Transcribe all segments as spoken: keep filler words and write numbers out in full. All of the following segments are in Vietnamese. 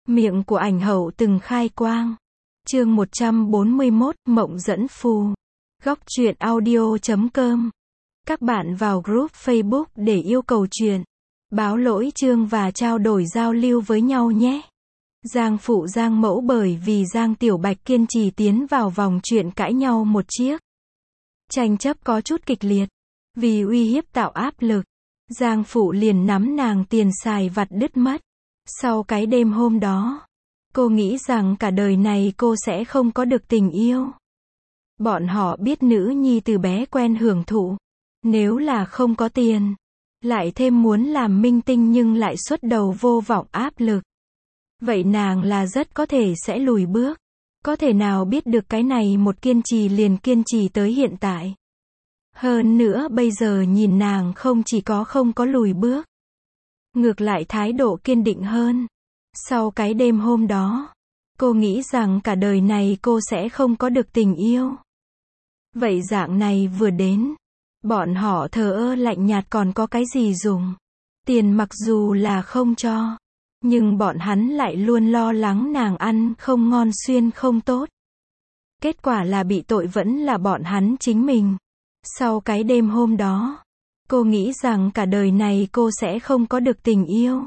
Miệng của ảnh hậu từng khai quang. Chương một trăm bốn mươi mốt, Mộng dẫn phù. Góc truyện audio chấm com. Các bạn vào group Facebook để yêu cầu truyện, báo lỗi chương và trao đổi giao lưu với nhau nhé. Giang phụ Giang mẫu bởi vì Giang Tiểu Bạch kiên trì tiến vào vòng chuyện cãi nhau một chiếc. Tranh chấp có chút kịch liệt. Vì uy hiếp tạo áp lực, Giang phụ liền nắm nàng tiền xài vặt đứt mất. Sau cái đêm hôm đó, cô nghĩ rằng cả đời này cô sẽ không có được tình yêu. Bọn họ biết nữ nhi từ bé quen hưởng thụ. Nếu là không có tiền, lại thêm muốn làm minh tinh nhưng lại xuất đầu vô vọng áp lực, vậy nàng là rất có thể sẽ lùi bước. Có thể nào biết được cái này một kiên trì liền kiên trì tới hiện tại. Hơn nữa bây giờ nhìn nàng không chỉ có không có lùi bước, ngược lại thái độ kiên định hơn. Sau cái đêm hôm đó, cô nghĩ rằng cả đời này cô sẽ không có được tình yêu. Vậy dạng này vừa đến, bọn họ thờ ơ lạnh nhạt còn có cái gì dùng. Tiền mặc dù là không cho, nhưng bọn hắn lại luôn lo lắng nàng ăn không ngon xuyên không tốt. Kết quả là bị tội vẫn là bọn hắn chính mình. Sau cái đêm hôm đó, cô nghĩ rằng cả đời này cô sẽ không có được tình yêu.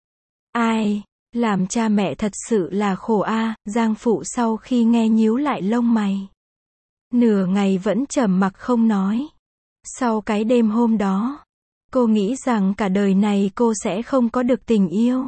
Ai, làm cha mẹ thật sự là khổ a. Giang phụ sau khi nghe nhíu lại lông mày. Nửa ngày vẫn trầm mặc không nói. Sau cái đêm hôm đó, cô nghĩ rằng cả đời này cô sẽ không có được tình yêu.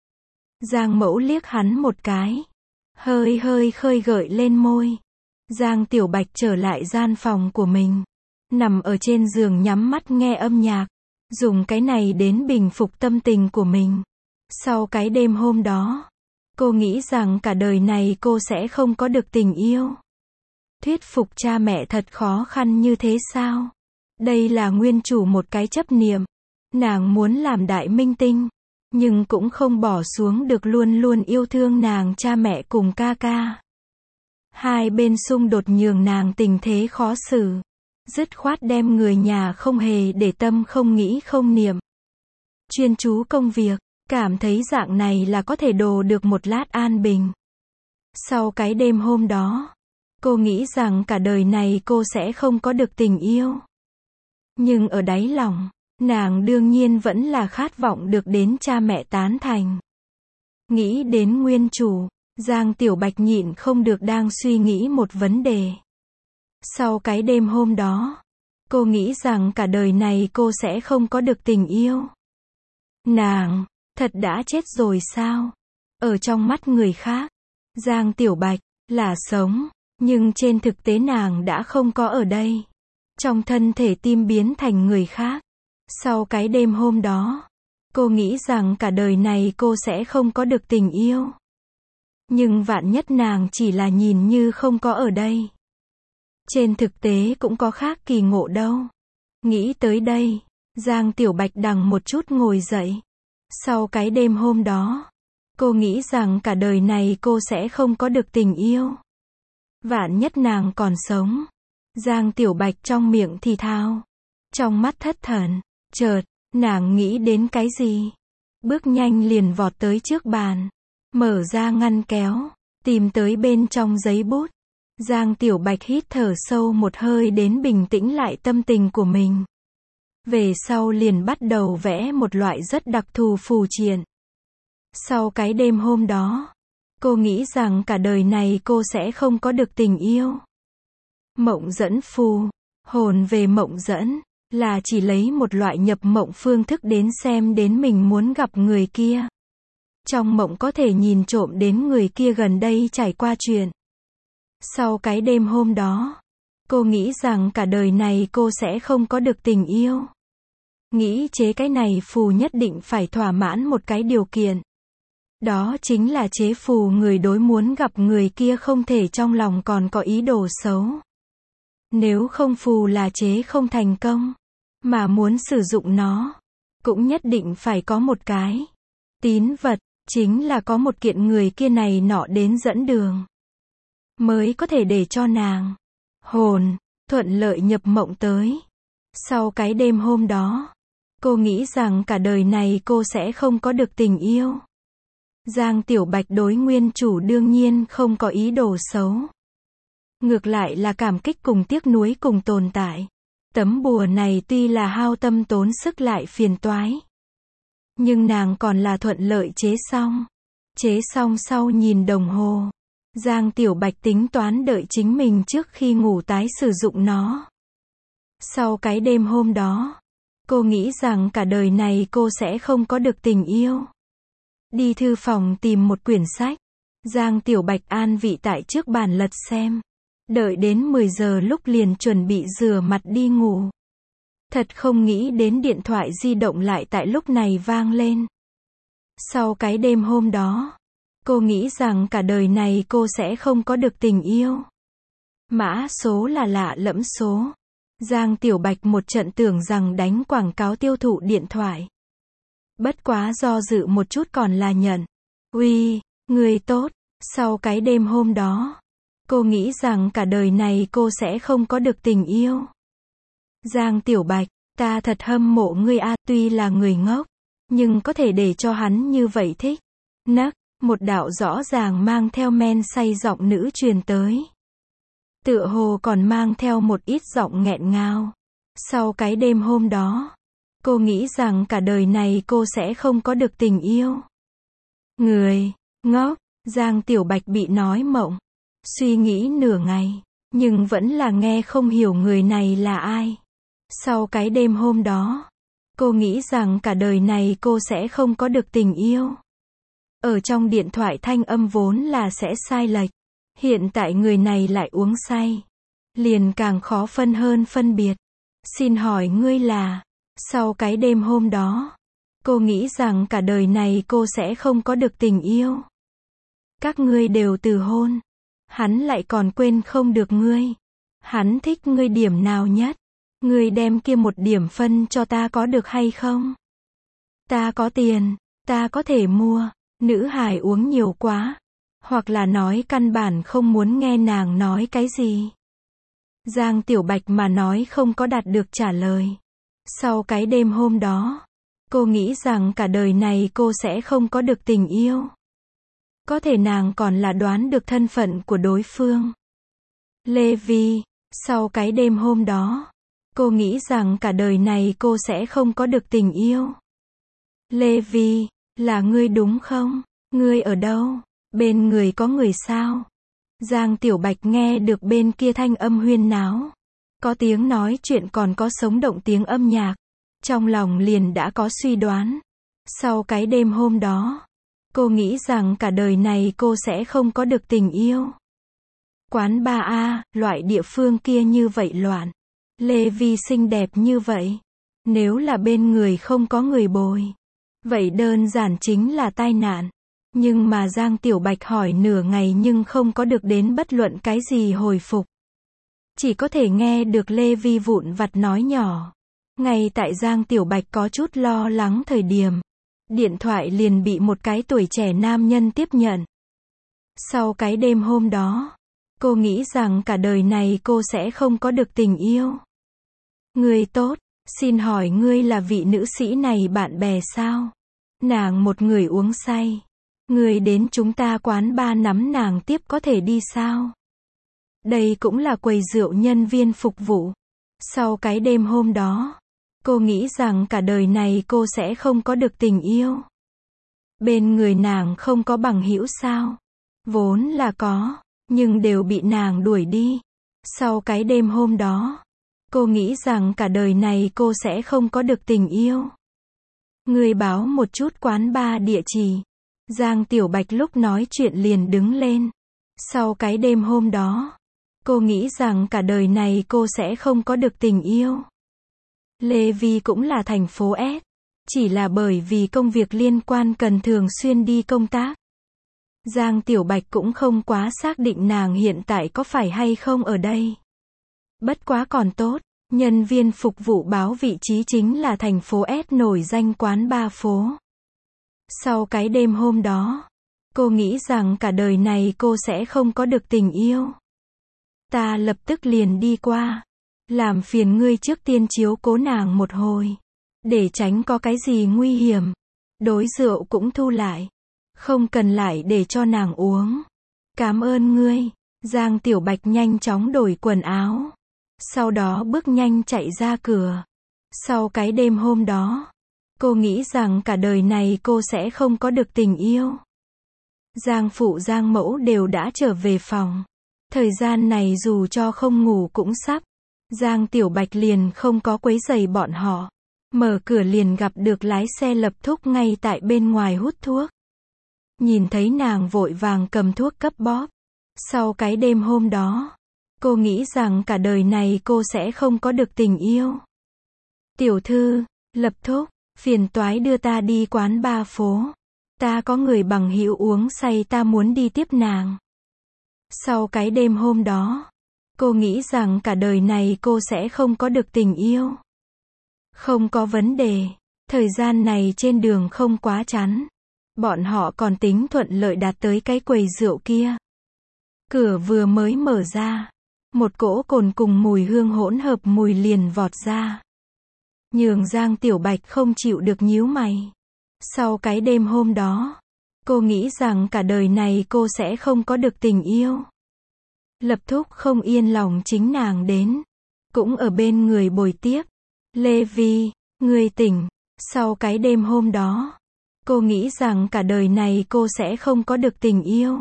Giang mẫu liếc hắn một cái, hơi hơi khơi gợi lên môi. Giang Tiểu Bạch trở lại gian phòng của mình, nằm ở trên giường nhắm mắt nghe âm nhạc, dùng cái này đến bình phục tâm tình của mình. Sau cái đêm hôm đó, cô nghĩ rằng cả đời này cô sẽ không có được tình yêu. Thuyết phục cha mẹ thật khó khăn như thế sao? Đây là nguyên chủ một cái chấp niệm. Nàng muốn làm đại minh tinh, nhưng cũng không bỏ xuống được luôn luôn yêu thương nàng cha mẹ cùng ca ca. Hai bên xung đột nhường nàng tình thế khó xử. Dứt khoát đem người nhà không hề để tâm không nghĩ không niệm. Chuyên chú công việc, cảm thấy dạng này là có thể đồ được một lát an bình. Sau cái đêm hôm đó, cô nghĩ rằng cả đời này cô sẽ không có được tình yêu. Nhưng ở đáy lòng, nàng đương nhiên vẫn là khát vọng được đến cha mẹ tán thành. Nghĩ đến nguyên chủ, Giang Tiểu Bạch nhịn không được đang suy nghĩ một vấn đề. Sau cái đêm hôm đó, cô nghĩ rằng cả đời này cô sẽ không có được tình yêu. Nàng, thật đã chết rồi sao? Ở trong mắt người khác, Giang Tiểu Bạch là sống, nhưng trên thực tế nàng đã không có ở đây. Trong thân thể tim biến thành người khác. Sau cái đêm hôm đó, cô nghĩ rằng cả đời này cô sẽ không có được tình yêu. Nhưng vạn nhất nàng chỉ là nhìn như không có ở đây. Trên thực tế cũng có khác kỳ ngộ đâu. Nghĩ tới đây, Giang Tiểu Bạch đằng một chút ngồi dậy. Sau cái đêm hôm đó, cô nghĩ rằng cả đời này cô sẽ không có được tình yêu. Vạn nhất nàng còn sống. Giang Tiểu Bạch trong miệng thì thào, trong mắt thất thần. Chợt, nàng nghĩ đến cái gì? Bước nhanh liền vọt tới trước bàn, mở ra ngăn kéo, tìm tới bên trong giấy bút. Giang Tiểu Bạch hít thở sâu một hơi đến bình tĩnh lại tâm tình của mình. Về sau liền bắt đầu vẽ một loại rất đặc thù phù triện. Sau cái đêm hôm đó, cô nghĩ rằng cả đời này cô sẽ không có được tình yêu. Mộng dẫn phù, hồn về mộng dẫn, là chỉ lấy một loại nhập mộng phương thức đến xem đến mình muốn gặp người kia. Trong mộng có thể nhìn trộm đến người kia gần đây trải qua chuyện. Sau cái đêm hôm đó, cô nghĩ rằng cả đời này cô sẽ không có được tình yêu. Nghĩ chế cái này phù nhất định phải thỏa mãn một cái điều kiện. Đó chính là chế phù người đối muốn gặp người kia không thể trong lòng còn có ý đồ xấu. Nếu không phù là chế không thành công, mà muốn sử dụng nó, cũng nhất định phải có một cái tín vật, chính là có một kiện người kia này nọ đến dẫn đường, mới có thể để cho nàng hồn thuận lợi nhập mộng tới. Sau cái đêm hôm đó, cô nghĩ rằng cả đời này cô sẽ không có được tình yêu. Giang Tiểu Bạch đối nguyên chủ đương nhiên không có ý đồ xấu. Ngược lại là cảm kích cùng tiếc nuối cùng tồn tại. Tấm bùa này tuy là hao tâm tốn sức lại phiền toái. Nhưng nàng còn là thuận lợi chế xong. Chế xong sau nhìn đồng hồ. Giang Tiểu Bạch tính toán đợi chính mình trước khi ngủ tái sử dụng nó. Sau cái đêm hôm đó, cô nghĩ rằng cả đời này cô sẽ không có được tình yêu. Đi thư phòng tìm một quyển sách. Giang Tiểu Bạch an vị tại trước bàn lật xem. Đợi đến mười giờ lúc liền chuẩn bị rửa mặt đi ngủ. Thật không nghĩ đến điện thoại di động lại tại lúc này vang lên. Sau cái đêm hôm đó, cô nghĩ rằng cả đời này cô sẽ không có được tình yêu. Mã số là lạ lẫm số. Giang Tiểu Bạch một trận tưởng rằng đánh quảng cáo tiêu thụ điện thoại. Bất quá do dự một chút còn là nhận. Uy, người tốt. Sau cái đêm hôm đó, cô nghĩ rằng cả đời này cô sẽ không có được tình yêu. Giang Tiểu Bạch, ta thật hâm mộ ngươi a, tuy là người ngốc, nhưng có thể để cho hắn như vậy thích. Nấc, một đạo rõ ràng mang theo men say giọng nữ truyền tới. Tựa hồ còn mang theo một ít giọng nghẹn ngào. Sau cái đêm hôm đó, cô nghĩ rằng cả đời này cô sẽ không có được tình yêu. Người, ngốc, Giang Tiểu Bạch bị nói mộng. Suy nghĩ nửa ngày, nhưng vẫn là nghe không hiểu người này là ai. Sau cái đêm hôm đó, cô nghĩ rằng cả đời này cô sẽ không có được tình yêu. Ở trong điện thoại thanh âm vốn là sẽ sai lệch. Hiện tại người này lại uống say. Liền càng khó phân hơn phân biệt. Xin hỏi ngươi là... Sau cái đêm hôm đó, cô nghĩ rằng cả đời này cô sẽ không có được tình yêu. Các ngươi đều từ hôn. Hắn lại còn quên không được ngươi. Hắn thích ngươi điểm nào nhất? Ngươi đem kia một điểm phân cho ta có được hay không? Ta có tiền, ta có thể mua. Nữ hài uống nhiều quá. Hoặc là nói căn bản không muốn nghe nàng nói cái gì. Giang Tiểu Bạch mà nói không có đạt được trả lời. Sau cái đêm hôm đó, cô nghĩ rằng cả đời này cô sẽ không có được tình yêu. Có thể nàng còn là đoán được thân phận của đối phương. Lê Vi, sau cái đêm hôm đó, cô nghĩ rằng cả đời này cô sẽ không có được tình yêu. Lê Vi, là ngươi đúng không? Ngươi ở đâu? Bên người có người sao? Giang Tiểu Bạch nghe được bên kia thanh âm huyên náo. Có tiếng nói chuyện còn có sống động tiếng âm nhạc. Trong lòng liền đã có suy đoán. Sau cái đêm hôm đó, cô nghĩ rằng cả đời này cô sẽ không có được tình yêu. Quán ba A, loại địa phương kia như vậy loạn. Lê Vi xinh đẹp như vậy. Nếu là bên người không có người bồi, vậy đơn giản chính là tai nạn. Nhưng mà Giang Tiểu Bạch hỏi nửa ngày nhưng không có được đến bất luận cái gì hồi phục. Chỉ có thể nghe được Lê Vi vụn vặt nói nhỏ. Ngay tại Giang Tiểu Bạch có chút lo lắng thời điểm, điện thoại liền bị một cái tuổi trẻ nam nhân tiếp nhận. Sau cái đêm hôm đó, cô nghĩ rằng cả đời này cô sẽ không có được tình yêu. Người tốt, xin hỏi ngươi là vị nữ sĩ này bạn bè sao? Nàng một người uống say. Người đến chúng ta quán ba nắm nàng tiếp có thể đi sao? Đây cũng là quầy rượu nhân viên phục vụ. Sau cái đêm hôm đó, cô nghĩ rằng cả đời này cô sẽ không có được tình yêu. Bên người nàng không có bằng hữu sao? Vốn là có, nhưng đều bị nàng đuổi đi. Sau cái đêm hôm đó, cô nghĩ rằng cả đời này cô sẽ không có được tình yêu. Người báo một chút quán ba địa chỉ. Giang Tiểu Bạch lúc nói chuyện liền đứng lên. Sau cái đêm hôm đó, cô nghĩ rằng cả đời này cô sẽ không có được tình yêu. Lê Vi cũng là thành phố S. Chỉ là bởi vì công việc liên quan cần thường xuyên đi công tác. Giang Tiểu Bạch cũng không quá xác định nàng hiện tại có phải hay không ở đây. Bất quá còn tốt, nhân viên phục vụ báo vị trí chính là thành phố S nổi danh quán ba phố. Sau cái đêm hôm đó, cô nghĩ rằng cả đời này cô sẽ không có được tình yêu. Ta lập tức liền đi qua. Làm phiền ngươi trước tiên chiếu cố nàng một hồi. Để tránh có cái gì nguy hiểm. Đối rượu cũng thu lại. Không cần lại để cho nàng uống. Cảm ơn ngươi. Giang Tiểu Bạch nhanh chóng đổi quần áo. Sau đó bước nhanh chạy ra cửa. Sau cái đêm hôm đó, cô nghĩ rằng cả đời này cô sẽ không có được tình yêu. Giang phụ Giang mẫu đều đã trở về phòng. Thời gian này dù cho không ngủ cũng sắp. Giang Tiểu Bạch liền không có quấy rầy bọn họ. Mở cửa liền gặp được lái xe Lập Thúc ngay tại bên ngoài hút thuốc. Nhìn thấy nàng vội vàng cầm thuốc cấp bóp. Sau cái đêm hôm đó, cô nghĩ rằng cả đời này cô sẽ không có được tình yêu. Tiểu thư, Lập Thúc, phiền toái đưa ta đi quán ba phố. Ta có người bằng hữu uống say ta muốn đi tiếp nàng. Sau cái đêm hôm đó, cô nghĩ rằng cả đời này cô sẽ không có được tình yêu. Không có vấn đề. Thời gian này trên đường không quá chán. Bọn họ còn tính thuận lợi đạt tới cái quầy rượu kia. Cửa vừa mới mở ra, một cỗ cồn cùng mùi hương hỗn hợp mùi liền vọt ra. Nhường Giang Tiểu Bạch không chịu được nhíu mày. Sau cái đêm hôm đó, cô nghĩ rằng cả đời này cô sẽ không có được tình yêu. Lập Thúc không yên lòng chính nàng đến. Cũng ở bên người bồi tiếp. Lê Vi, ngươi tỉnh. Sau cái đêm hôm đó, cô nghĩ rằng cả đời này cô sẽ không có được tình yêu.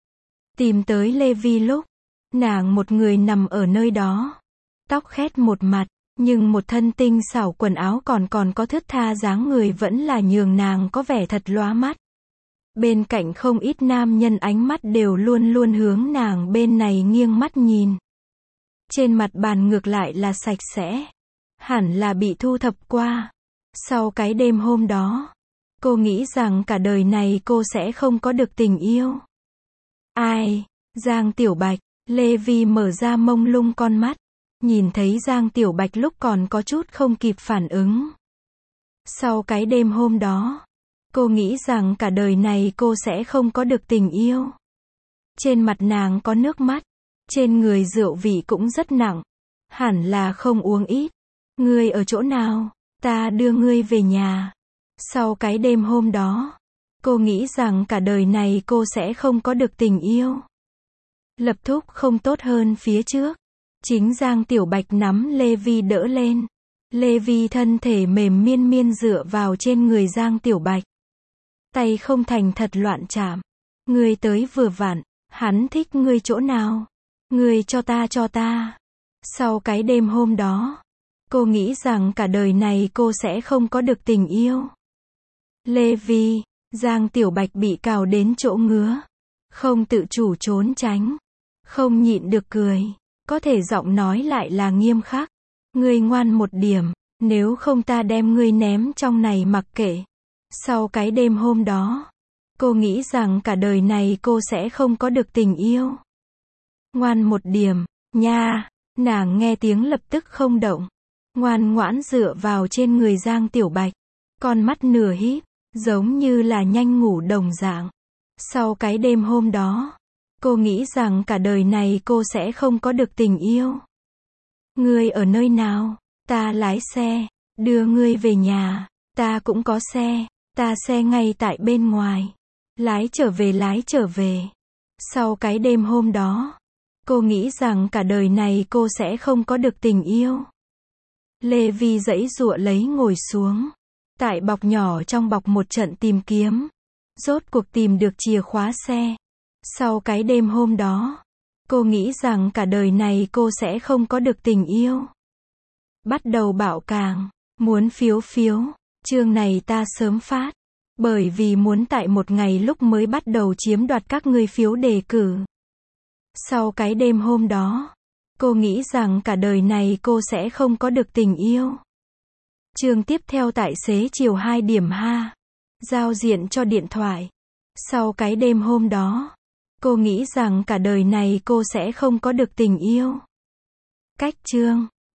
Tìm tới Lê Vi lúc, nàng một người nằm ở nơi đó. Tóc khét một mặt, nhưng một thân tinh xảo quần áo còn còn có thướt tha dáng người vẫn là nhường nàng có vẻ thật lóa mắt. Bên cạnh không ít nam nhân ánh mắt đều luôn luôn hướng nàng bên này nghiêng mắt nhìn. Trên mặt bàn ngược lại là sạch sẽ. Hẳn là bị thu thập qua. Sau cái đêm hôm đó, cô nghĩ rằng cả đời này cô sẽ không có được tình yêu. Ai? Giang Tiểu Bạch. Lê Vi mở ra mông lung con mắt. Nhìn thấy Giang Tiểu Bạch lúc còn có chút không kịp phản ứng. Sau cái đêm hôm đó, cô nghĩ rằng cả đời này cô sẽ không có được tình yêu. Trên mặt nàng có nước mắt. Trên người rượu vị cũng rất nặng. Hẳn là không uống ít. Ngươi ở chỗ nào? Ta đưa ngươi về nhà. Sau cái đêm hôm đó, cô nghĩ rằng cả đời này cô sẽ không có được tình yêu. Lập Thúc không tốt hơn phía trước. Chính Giang Tiểu Bạch nắm Lê Vi đỡ lên. Lê Vi thân thể mềm miên miên dựa vào trên người Giang Tiểu Bạch. Tay không thành thật loạn chạm. Ngươi tới vừa vặn. Hắn thích ngươi chỗ nào? Ngươi cho ta cho ta. Sau cái đêm hôm đó, cô nghĩ rằng cả đời này cô sẽ không có được tình yêu. Lê Vi, Giang Tiểu Bạch bị cào đến chỗ ngứa. Không tự chủ trốn tránh. Không nhịn được cười. Có thể giọng nói lại là nghiêm khắc. Ngươi ngoan một điểm, nếu không ta đem ngươi ném trong này mặc kệ. Sau cái đêm hôm đó, cô nghĩ rằng cả đời này cô sẽ không có được tình yêu. Ngoan một điểm, nha. Nàng nghe tiếng lập tức không động. Ngoan ngoãn dựa vào trên người Giang Tiểu Bạch. Con mắt nửa híp, giống như là nhanh ngủ đồng dạng. Sau cái đêm hôm đó, cô nghĩ rằng cả đời này cô sẽ không có được tình yêu. Ngươi ở nơi nào? Ta lái xe, đưa ngươi về nhà. Ta cũng có xe, ta xe ngay tại bên ngoài. Lái trở về lái trở về. Sau cái đêm hôm đó, cô nghĩ rằng cả đời này cô sẽ không có được tình yêu. Lê Vi giãy giụa lấy ngồi xuống. Tại bọc nhỏ trong bọc một trận tìm kiếm. Rốt cuộc tìm được chìa khóa xe. Sau cái đêm hôm đó, cô nghĩ rằng cả đời này cô sẽ không có được tình yêu. Bắt đầu bạo càng. Muốn phiếu phiếu. Chương này ta sớm phát. Bởi vì muốn tại một ngày lúc mới bắt đầu chiếm đoạt các ngươi phiếu đề cử. Sau cái đêm hôm đó, cô nghĩ rằng cả đời này cô sẽ không có được tình yêu. Chương tiếp theo tài xế chiều hai điểm ha. Giao diện cho điện thoại. Sau cái đêm hôm đó, cô nghĩ rằng cả đời này cô sẽ không có được tình yêu. Cách chương.